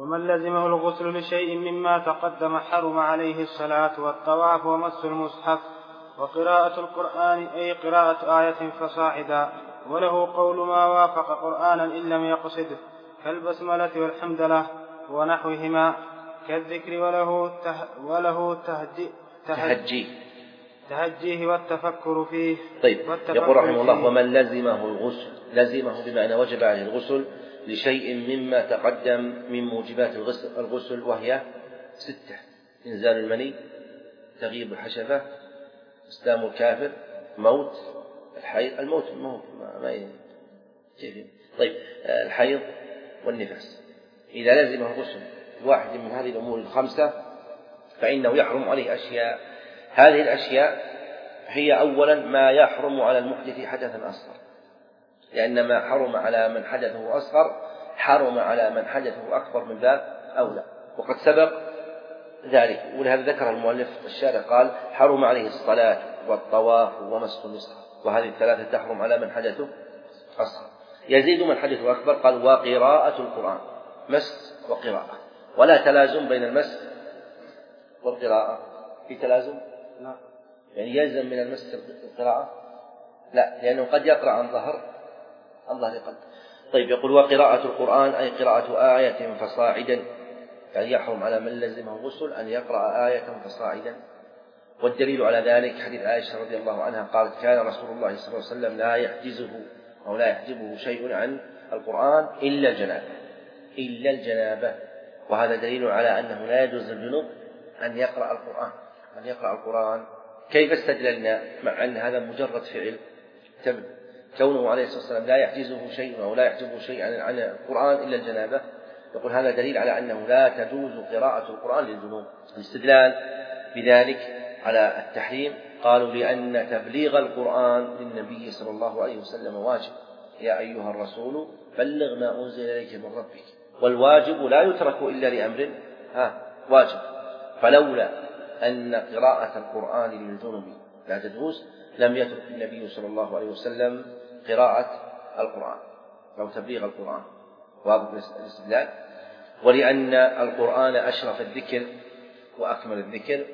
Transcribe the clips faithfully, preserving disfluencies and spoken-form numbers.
ومن لزمه الغسل لشيء مما تقدم حرم عليه الصلاة والطواف ومس المصحف وقراءة القرآن أي قراءة آية فصاعدا، وله قول ما وافق قرآنا إن لم يقصده كالبسملة والحمدلة ونحوهما كالذكر، وله ته وله تهجي تهجيه تهجيه والتفكر فيه. طيب يقول رحمه الله: ومن لزمه الغسل، لزمه بمعنى وجب عليه الغسل لشيء مما تقدم من موجبات الغسل، وهي ستة: إنزال المني، تغييب الحشفة، إسلام الكافر، موت الحيض، الموت الموت ما كيف طيب الحيض والنفاس. إذا لزمه الغسل واحد من هذه الأمور الخمسة فإنه يحرم عليه أشياء. هذه الأشياء هي أولا ما يحرم على المحدث حدثا أصغر، لأن ما حرم على من حدثه أصغر حرم على من حدثه أكبر من باب أولى، وقد سبق ذلك. ولهذا ذكر المؤلف الشارع قال: حرم عليه الصلاة والطواف ومس المصحف، وهذه الثلاثة تحرم على من حدثه أصغر. يزيد من حدثه أكبر قال: وقراءة القرآن، مس وقراءة، ولا تلازم بين المس والقراءة. في تلازم؟ لا. يعني يلزم من المس القراءة؟ لا، لأنه قد يقرأ عن ظهر عن ظهر قلب. طيب يقول: وقراءة القرآن أي قراءة آية فصاعدا، يعني يحرم على من لزمه الغسل أن يقرأ آية فصاعدا. والدليل على ذلك حديث عائشة رضي الله عنها قالت: كان رسول الله صلى الله عليه وسلم لا يحجزه أو لا يحجبه شيء عن القرآن إلا الجنابة إلا الجنابة وهذا دليل على أنه لا يجوز للجنوب أن يقرأ القرآن أن يقرأ القرآن. كيف استدللنا مع أن هذا مجرد فعل تبع كونه عليه الصلاة والسلام لا يحجزه شيء أو لا يحجبه شيء عن القرآن إلا الجنابة؟ يقول هذا دليل على أنه لا تجوز قراءة القرآن للجنوب. الاستدلال بذلك على التحريم قالوا: لأن تبليغ القرآن للنبي صلى الله عليه وسلم واجب، يا أيها الرسول بلغ ما أنزل إليك من ربك، والواجب لا يترك إلا لأمر ها واجب. فلولا أن قراءة القرآن للجنوب لا تجوز لم يترك النبي صلى الله عليه وسلم قراءة القرآن أو تبليغ القرآن. واضح الاستدلال. ولأن القرآن أشرف الذكر وأكمل الذكر،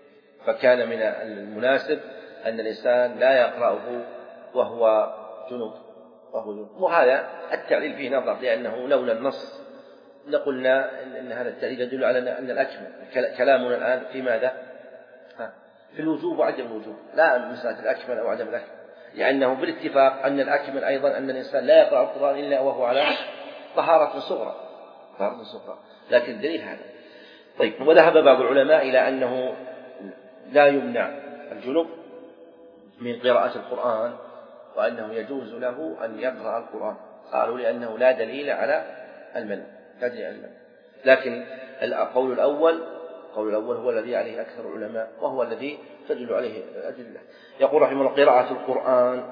فكان من المناسب أن الإنسان لا يقرأه وهو جنوب وهو جنوب. وهذا التعليل فيه نظر، لأنه لولا النص لقلنا إن هذا التعليل يدل على أن الأكمل. كلامنا الآن في ماذا؟ في الوجوب وعدم الوجوب، لا مسألة الأكمل أو عدم الأكمل، لأنه بالاتفاق أن الأكمل أيضا أن الإنسان لا يقرأ القرآن إلا وهو على طهارة صغرى طهارة صغرى لكن الدليل هذا. طيب وذهب بعض العلماء إلى أنه لا يمنع الجنوب من قراءة القرآن وأنه يجوز له أن يقرأ القرآن. قالوا لأنه لا دليل على المنع لا دليل على المنع. لكن القول الأول القول الأول هو الذي عليه أكثر العلماء وهو الذي تدل عليه الأدلة. يقول رحمه الله: قراءة القرآن،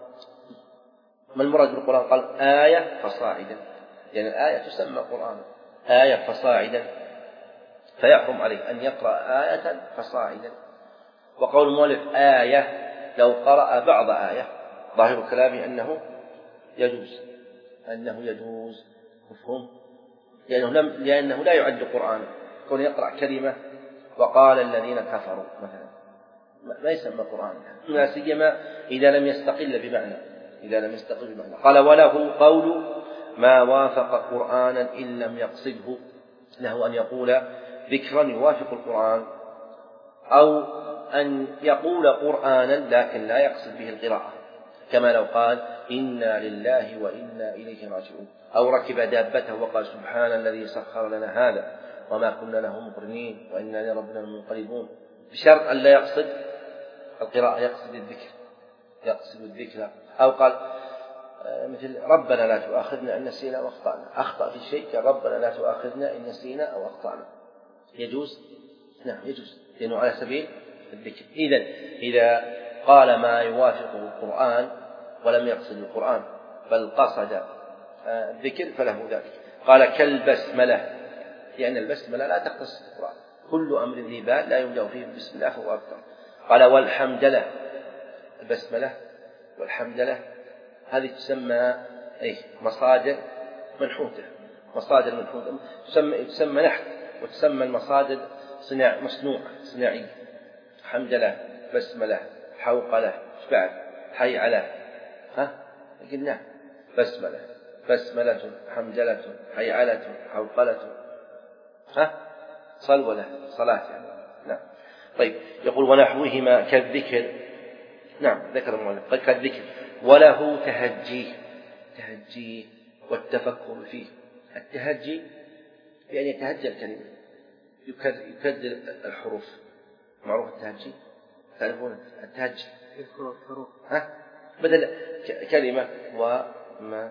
ما المراد بالقرآن؟ قال: آية فصاعدا، لأن يعني الآية تسمى قرآن، آية فصاعدا، فيحرم عليه أن يقرأ آية فصاعدا. وقول المؤلف آية لو قرأ بعض آية ظاهر كلامه أنه يجوز أنه يجوز مفهوم، لأنه, لم لأنه لا يعد قرآن كون يقرأ كلمة وقال الذين كفروا مثلا ما يسمى قرآن، لا سيما إذا لم يستقل بمعنى إذا لم يستقل بمعنى. قال: وله قول ما وافق قرآنا إن لم يقصده، له أن يقول ذكرا يوافق القرآن أو أن يقول قرآنا لكن لا يقصد به القراءة، كما لو قال إنا لله وإنا إليه راجعون، أو ركب دابته وقال سبحان الذي سخر لنا هذا وما كنا له مقرنين وإنا لربنا منقلبون، بشرط أن لا يقصد القراءة، يقصد الذكر يقصد الذكر. أو قال مثل ربنا لا تؤاخذنا إن نسينا أو أخطأنا، أخطأ في شيء ربنا لا تؤاخذنا إن نسينا أو أخطأنا، يجوز؟ نعم يجوز، لأنه على سبيل الذكر. إذن إذا قال ما يوافق القرآن ولم يقصد القرآن بل قصد الذكر فله ذلك. قال: كالبسملة، لأن البسملة لا تختص القرآن، كل أمر ذي بال لا يبدأ فيه بسم الله فهو أكثر. قال: والحمدلة، البسملة والحمدلة هذه تسمى أي مصادر منحوتة مصادر من تسمى, تسمى نحت، وتسمى المصادر صناع مصنوع صناعي. حمدلة، بسملة، حوقلة، ايش بعد؟ حي على، ها قلنا بسملة، بسملة، حمدلة، حي علة، حوقلة، ها صلولة، صلاة يعني. نعم. طيب يقول ونحوهما كالذكر. نعم ذكر المؤلف كالذكر، وله تهجي، تهجي والتفكر فيه. التهجي يعني يتهجى الكلمة، يكدر الحروف. معروف التهجي، تعرفون التهجي؟ يذكر الحروف. ها بدل كلمة وما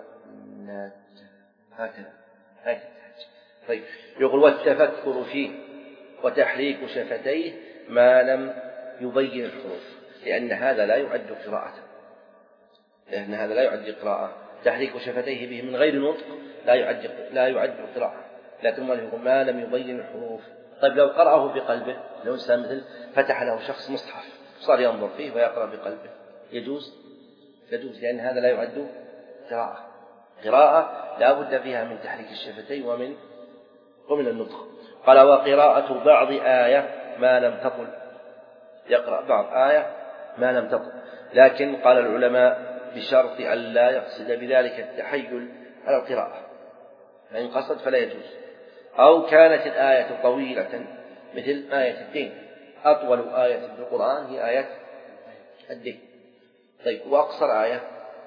هكذا هكذا. طيب يقول والتفكر فيه وتحريك شفتيه ما لم يبين الحروف، لأن هذا لا يعد قراءة، لأن هذا لا يعد قراءة. تحريك شفتيه به من غير نطق لا يعد لا يعد قراءة، لكن ما يقول ما لم يبين الحروف. طيب لو قرأه بقلبه، لو إنسان مثل فتح له شخص مصحف صار ينظر فيه ويقرأ بقلبه، يجوز؟ يجوز، لأن هذا لا يعد قراءة. قراءة لا بد فيها من تحريك الشفتين ومن ومن النطق. قال وقراءة بعض آية ما لم تطل، يقرأ بعض آية ما لم تطل، لكن قال العلماء بشرط أن لا يقصد بذلك التحيل على القراءة، فإن قصد فلا يجوز. أو كانت الآية طويلة مثل آية الدين، أطول آية في القرآن هي آية الدين. طيب وأقصر آية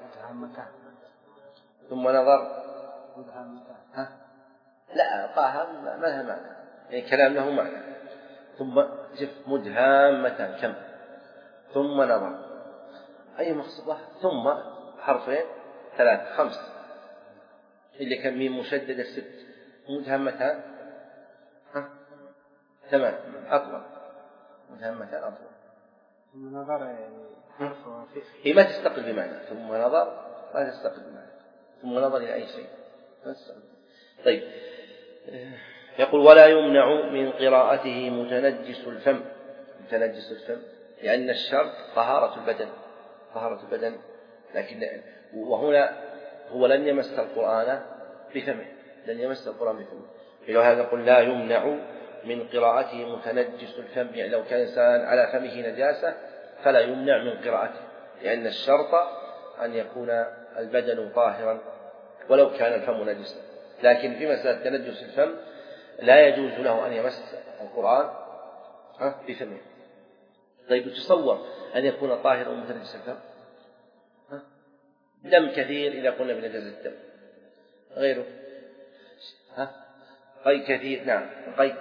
ثم نظر، ها لا ألقاها ما لها معنى، يعني كلام له معنى. ثم شف مدهامة كم، ثم نظر أي مقصودة، ثم حرفين ثلاثة خمس اللي كان ميم مشددة ست، مدهامتان ها ثمان أطول، مدهامتان أطول. ثم نظر يعني هي ما تستقل بمعنى، ثم نظر ما تستقل بمعنى، ثم نظر إلى أي شيء. طيب يقول ولا يمنع من قراءته متنجس الفم، متنجس الفم لأن الشرط طهارة البدن، طهارة البدن، لكن وهنا هو لن يمس القرآن بفمه، لن يمس القرآن بفمه. لهذا نقول لا يمنع من قراءته متنجس الفم، يعني لو كان إنسان على فمه نجاسة فلا يمنع من قراءته، لأن الشرط أن يكون البدن طاهرا ولو كان الفم نجسا. لكن في مسألة تنجس الفم لا يجوز له أن يمس القرآن بفمه. طيب تصور أن يكون طاهرا ومتنجس الفم، دم كثير إذا قلنا بنجاسة الدم، غيره ها قي كثير، نعم قي،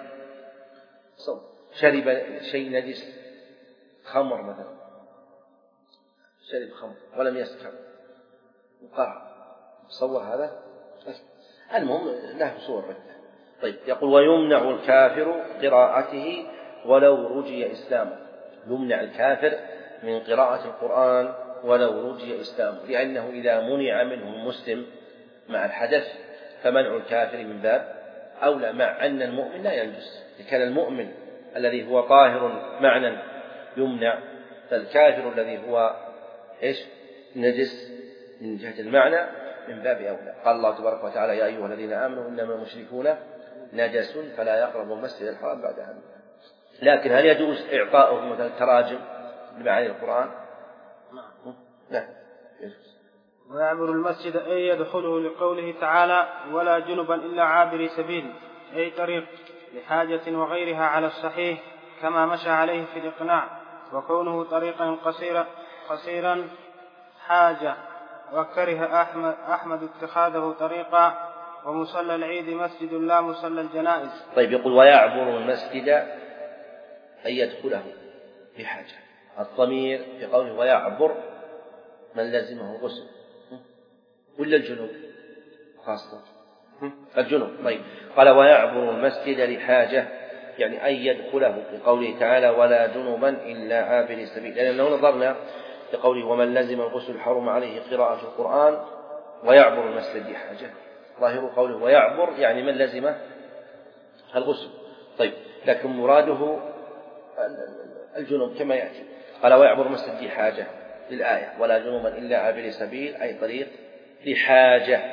شرب شيء نجس، خمر مثلا، شرب خمر ولم يسكر وقرأ، تصور هذا. المهم له صور عدة. طيب يقول ويمنع الكافر قراءته ولو رجي إسلامه، يمنع الكافر من قراءة القرآن ولو رجي إسلامه، لأنه إذا منع منه المسلم مع الحدث فمنع الكافر من باب أولى، مع أن المؤمن لا ينجس. كان المؤمن الذي هو طاهر معنى يمنع، فالكافر الذي هو إيش نجس من جهة المعنى من باب أولى. قال الله تبارك وتعالى يا أيها الذين آمنوا إنما المشركون نجس فلا يقربوا المسجد الحرام بعد عام. لكن هل يجوز إعطاؤه مثلا تراجم بمعاني القرآن؟ لا يجوز. ويعبر المسجد أي يدخله لقوله تعالى ولا جنبا إلا عابر سبيل، أي طريق لحاجة وغيرها على الصحيح كما مشى عليه في الإقناع. وكونه طريقا قصيرا قصيرا حاجة، وكره أحمد, أحمد اتخاذه طريقا. ومصلى العيد مسجد لا مصلى الجنائز. طيب يقول ويعبر المسجد أن يدخله في حاجة، الضمير في قوله ويعبر من لزمه الغسل ولا الجنوب خاصة الجنوب. طيب قال ويعبر المسجد لحاجة، يعني أن يدخله في قوله تعالى ولا جنبا إلا عابر سبيل، لأن لو نظرنا لقوله ومن لزم الغسل حرم عليه قراءة القرآن ويعبر المسجد لحاجة، ظاهر قوله ويعبر يعني من لزم الغسل. طيب لكن مراده الجنوب كما يأتي. قال ويعبر المسجد لحاجة للآية ولا جنبا إلا عابر سبيل، أي طريق لحاجة.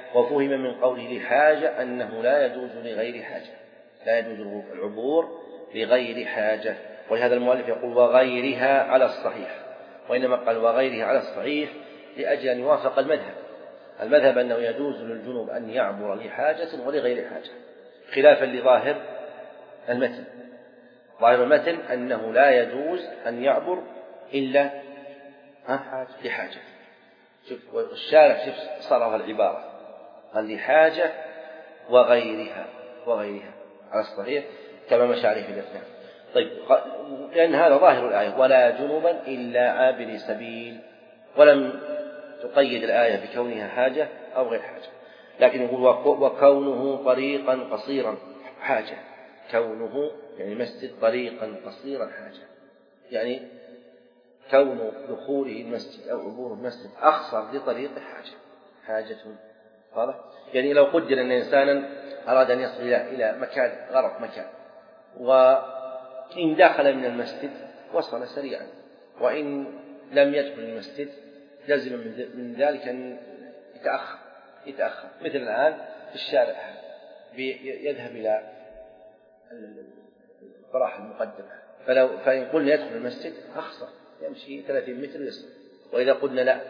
وفهم من قوله لحاجة أنه لا يجوز لغير حاجة، لا يجوز العبور لغير حاجة. ولهذا المؤلف يقول وغيرها على الصحيح، وإنما قال وغيرها على الصحيح لأجل أن يوافق المذهب. المذهب أنه يجوز للجنوب أن يعبر لحاجة ولغير حاجة، خلافا لظاهر المتن. ظاهر المتن أنه لا يجوز أن يعبر إلا لحاجة. شوف الشارع شوف صرف العبارة قال لحاجة وغيرها، وغيرها على الصحيح كما مشى عليه في الأثناء. طيب، لأن هذا ظاهر الآية ولا جنبا إلا عابر سبيل، ولم تقيد الآية بكونها حاجة أو غير حاجة، لكن يقول وكونه طريقا قصيرا حاجة. كونه يعني مسجد طريقا قصيرا حاجة، يعني كون دخوله المسجد أو عبوره المسجد أقصر لطريق حاجة، حاجة واضح. يعني لو قدر أن إنسانا أراد أن يصل إلى مكان غرض مكان، وإن دخل من المسجد وصل سريعا، وإن لم يدخل المسجد لازم من ذلك أن يتأخر يتأخر مثل الآن في الشارع يذهب إلى الفراح المقدمة، فلو فإن قلنا يدخل المسجد أخسر يمشي ثلاثين متر ويصل، وإذا قلنا لا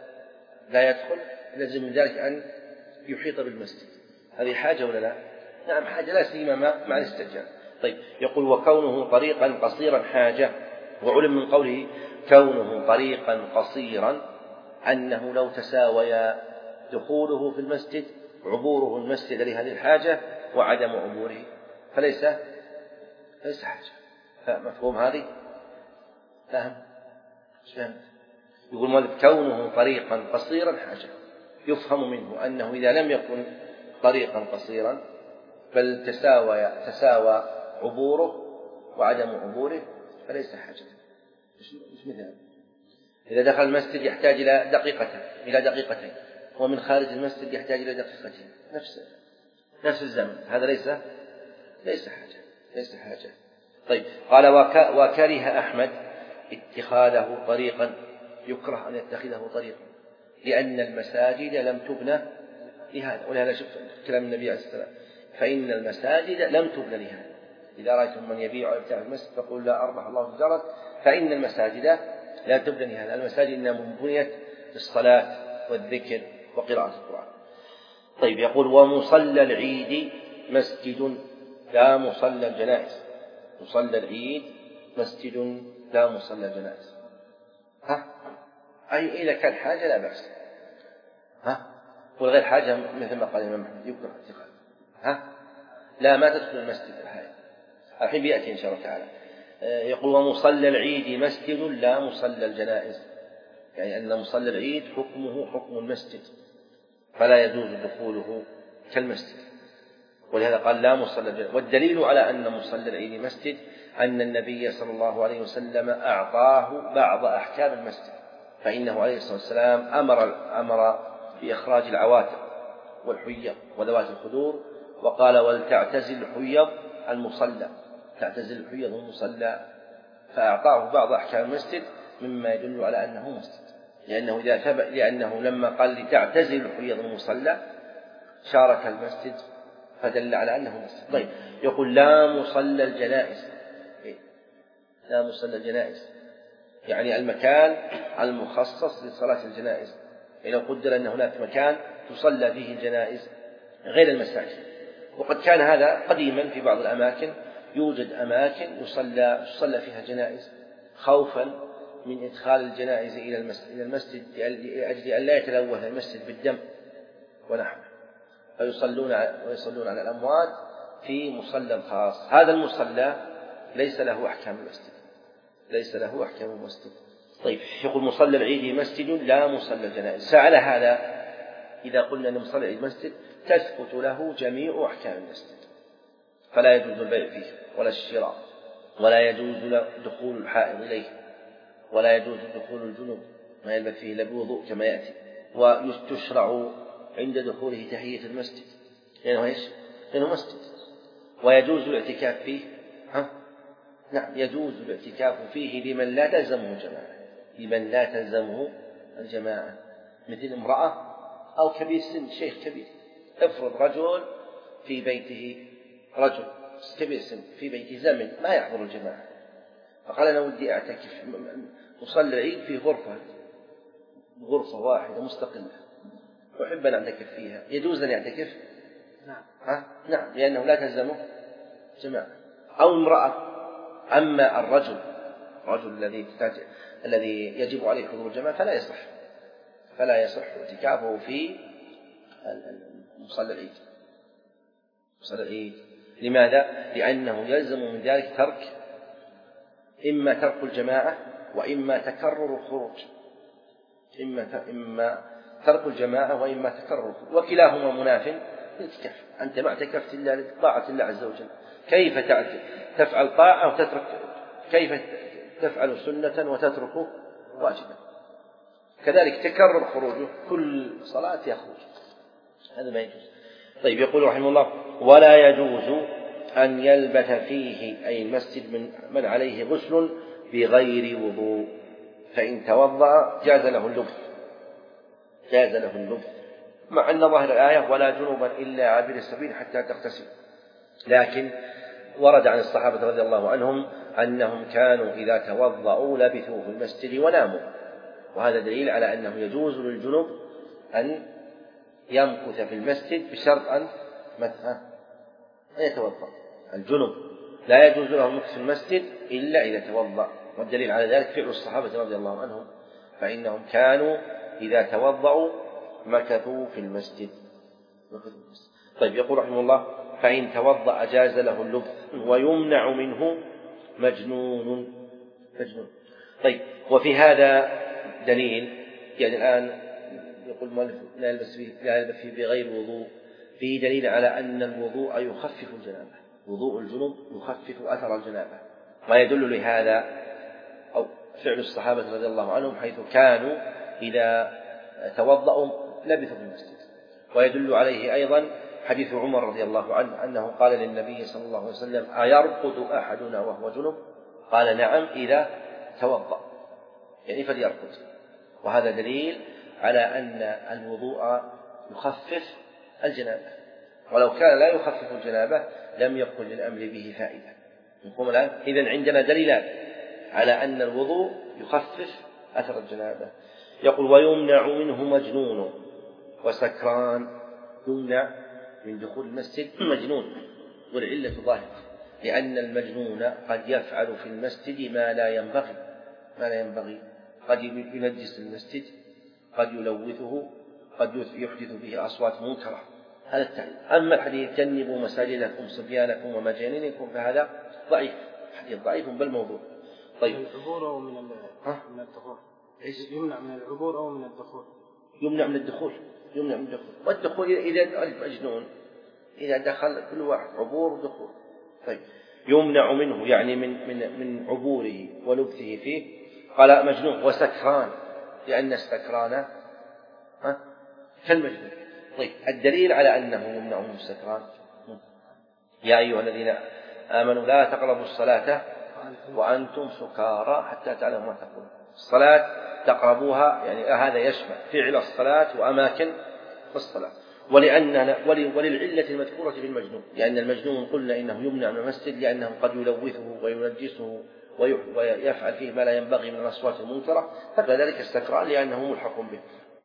لا يدخل لازم من ذلك أن يحيط بالمسجد. هذه حاجة ولا لا؟ نعم حاجة، لا سيما مع الاستئجار. طيب، يقول وكونه طريقا قصيرا حاجة، وعلم من قوله كونه طريقا قصيرا أنه لو تساوي دخوله في المسجد عبوره المسجد لهذه الحاجة وعدم عبوره فليس ليس حاجة. فمفهوم هذه؟ فهم؟ فهمت؟ يقول مؤلف كونه طريقا قصيرا حاجة، يفهم منه أنه إذا لم يكن طريقا قصيرا بل تساوى تساوى عبوره وعدم عبوره فليس حاجة. مش مثال إذا دخل المسجد يحتاج إلى دقيقتين إلى دقيقتين ومن خارج المسجد يحتاج إلى دقيقتين، نفس نفس الزمن، هذا ليس ليس حاجة ليس حاجة. طيب، قال وكره أحمد اتخاذه طريقا، يكره أن يتخذه طريقا لأن المساجد لم تبنى لهذا. ولهذا شوف كلام النبي عليه الصلاة والسلام فإن المساجد لم تبنى لهذا. إذا رأيتم من يبيع أو يبتاع المسجد فقول لا أربح الله تجارة، فإن المساجد لا تبنى لهذا. المساجد إنما بنيت للصلاة والذكر وقراءة القرآن. طيب، يقول ومصلى العيد مسجد لا مصلى الجنائز. مصلى العيد مسجد لا مصلى الجنائز. ها؟ أي إذا كان حاجة لا بأس. ها؟ والغير حاجة مثل ما قال الإمام أحمد يكره اتخاذ. ها؟ لا ما تدخل المسجد الحين. الحين بيأتي إن شاء الله تعالى. يقول ومصلى العيد مسجد لا مصلى الجنائز، يعني أن مصلى العيد حكمه حكم المسجد فلا يجوز دخوله كالمسجد، ولهذا قال لا مصلى الجنائز. والدليل على أن مصلى العيد مسجد أن النبي صلى الله عليه وسلم أعطاه بعض أحكام المسجد، فإنه عليه الصلاة والسلام أمر أمر بإخراج العواتق والحيض وذوات الخدور، وقال ولتعتزل الحيض المصلى، تعتزل الحيض المصلى، فأعطاه بعض أحكام المسجد مما يدل على أنه مسجد، لأنه إذا ثبت لأنه لما قال لتعتزل الحيض المصلى شارك المسجد فدل على أنه مسجد. طيب، يقول لا مصلى الجنائز، لا مصلى الجنائز يعني المكان المخصص لصلاة الجنائز. لو قدر أن هناك مكان تصلى فيه الجنائز غير المساجد، وقد كان هذا قديما في بعض الأماكن، يوجد أماكن يصلى يصلى فيها جنائز خوفا من إدخال الجنائز إلى المسجد لأجل أن لا يتلوث المسجد بالدم ونحوه، فيصلون ويصلون على الأموات في مصلى خاص. هذا المصلى ليس له أحكام المسجد، ليس له أحكام المسجد. طيب، يقول مصلى العيد مسجد لا مصلى الجنائز، فعلى هذا إذا قلنا أن مصلى العيد مسجد تثبت له جميع أحكام المسجد، فلا يجوز البيع فيه ولا الشراء، ولا يجوز دخول الحائض إليه، ولا يجوز دخول الجنوب ما يلبث فيه إلا بوضوء كما يأتي، ويستشرع عند دخوله تحية المسجد لأنه إيش؟ لأنه مسجد. ويجوز الاعتكاف فيه، ها؟ نعم يجوز الاعتكاف فيه لمن لا تلزمه جماعة، لمن لا تلزمه الجماعة، مثل امرأة أو كبير سن، شيخ كبير افرض رجل في بيته، رجل كبير السن في بيته زمن ما يحضر الجماعة، فقال أنا ودي أعتكف أصلي العيد في غرفة غرفة واحدة مستقلة أحب أن أعتكف فيها، يجوز أن يعتكف؟ نعم. ها؟ نعم، لأنه لا تلزمه جماعة. أو امرأة. أما الرجل الرجل الذي الذي يجب عليه حضور الجماعة فلا يصح فلا يصح اعتكافه في مصلى العيد مصلى العيد. لماذا؟ لأنه يلزم من ذلك ترك إما ترك الجماعة وإما تكرر الخروج، إما إما ترك الجماعة وإما تكرر الخروج، وكلاهما مناف للاعتكاف. أنت ما اعتكفت إلا لطاعة الله عز وجل، كيف تفعل طاعة وتترك، كيف تفعل سنة وتترك واجبا؟ كذلك تكرر خروجه، كل صلاة يخرج، هذا ما يجوز. طيب، يقول رحمه الله: ولا يجوز أن يلبث فيه أي المسجد من, من عليه غسل بغير وضوء، فإن توضأ جاز له اللبث جاز له اللبث مع أن ظاهر الآية ولا جنوبا إلا عابر السبيل حتى تغتسل، لكن ورد عن الصحابة رضي الله عنهم أنهم كانوا إذا توضأوا لبثوا في المسجد وناموا، وهذا دليل على أنه يجوز للجنوب أن يمكث في المسجد بشرط أن يتوضأ. الجنوب لا يجوز له المكث في المسجد إلا إذا توضأ، والدليل على ذلك فعل الصحابة رضي الله عنهم، فإنهم كانوا إذا توضأوا مكثوا في المسجد. طيب، يقول رحمه الله: فإن توضأ جاز له اللبث ويمنع منه مجنون مجنون. طيب، وفي هذا دليل، يعني الآن يقول المؤلف لا يلبس فيه لا يلبس فيه بغير وضوء، فيه دليل على أن الوضوء يخفف الجنابة، وضوء الجنوب يخفف أثر الجنابة، ما يدل لهذا أو فعل الصحابة رضي الله عنهم حيث كانوا إذا توضأوا لبثوا في المسجد. ويدل عليه أيضا حديث عمر رضي الله عنه أنه قال للنبي صلى الله عليه وسلم: أيرقد أحدنا وهو جنب؟ قال: نعم إذا توضأ، يعني فليرقد. وهذا دليل على أن الوضوء يخفف الجنابة، ولو كان لا يخفف الجنابة لم يكن للأمر به فائدة. نقوم الآن إذن عندنا دليلان على أن الوضوء يخفف أثر الجنابة. يقول: ويمنع منه مجنون وسكران. يمنع من دخول المسجد مجنون، والعلة ظاهرة، لأن المجنون قد يفعل في المسجد ما لا ينبغي ما لا ينبغي قد ينجس المسجد، قد يلوثه، قد يحدث به أصوات منكرة، هذا التعليم. أما الحديث: جنبوا مساجدكم صبيانكم ومجانينكم، فهذا ضعيف، حديث ضعيف بل موضوع. طيب، من العبور أو من من الدخول؟ يمنع من العبور أو من الدخول؟ يمنع من الدخول يمنع من الدخول والدخول إذا المجنون إذا دخل كل واحد عبور ودخول. طيب، يمنع منه يعني من من من عبوره ولبثه فيه. قال: مجنون وسكران، لأن السكران ها كالمجنون. طيب، الدليل على أنه يمنع من السكران: يا أيها الذين آمنوا لا تقربوا الصلاة وأنتم سكارى حتى تعلموا ما تقولون. الصلاة تقربوها، يعني هذا يشمل فعل الصلاة وأماكن الصلاة. ولأن وللعلة المذكورة في المجنون، لأن المجنون قلنا إنه يمنع من المسجد لأنه قد يلوثه وينجسه ويفعل فيه ما لا ينبغي من الأصوات المنكرة، فكذلك السكران لأنه ملحق به.